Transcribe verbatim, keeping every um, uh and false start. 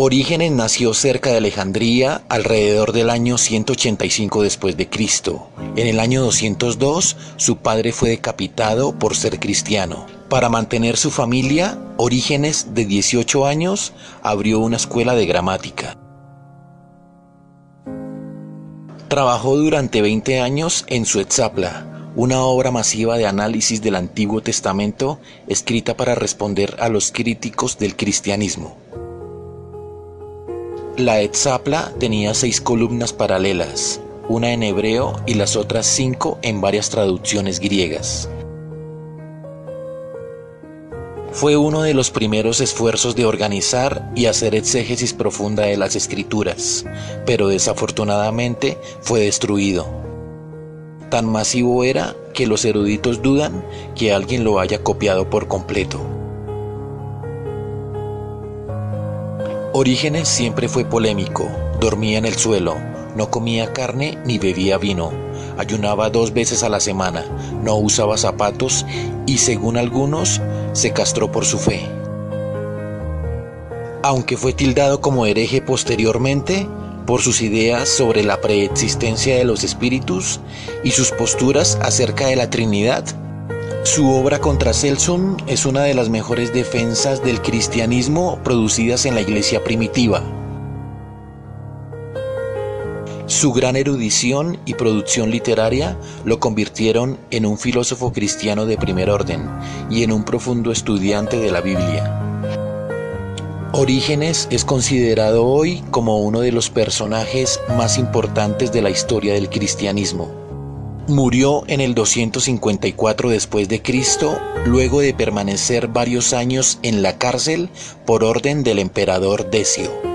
Orígenes nació cerca de Alejandría alrededor del año ciento ochenta y cinco después de Cristo. En el año doscientos dos, su padre fue decapitado por ser cristiano. Para mantener su familia, Orígenes, de dieciocho años, abrió una escuela de gramática. Trabajó durante veinte años en su Etzapla, una obra masiva de análisis del Antiguo Testamento escrita para responder a los críticos del cristianismo. La Etzapla tenía seis columnas paralelas, una en hebreo y las otras cinco en varias traducciones griegas. Fue uno de los primeros esfuerzos de organizar y hacer exégesis profunda de las Escrituras, pero desafortunadamente fue destruido. Tan masivo era que los eruditos dudan que alguien lo haya copiado por completo. Orígenes siempre fue polémico, dormía en el suelo, no comía carne ni bebía vino, ayunaba dos veces a la semana, no usaba zapatos y, según algunos, se castró por su fe. Aunque fue tildado como hereje posteriormente por sus ideas sobre la preexistencia de los espíritus y sus posturas acerca de la Trinidad, su obra Contra Celsum es una de las mejores defensas del cristianismo producidas en la iglesia primitiva. Su gran erudición y producción literaria lo convirtieron en un filósofo cristiano de primer orden y en un profundo estudiante de la Biblia. Orígenes es considerado hoy como uno de los personajes más importantes de la historia del cristianismo. Murió en el doscientos cincuenta y cuatro después de Cristo, luego de permanecer varios años en la cárcel por orden del emperador Decio.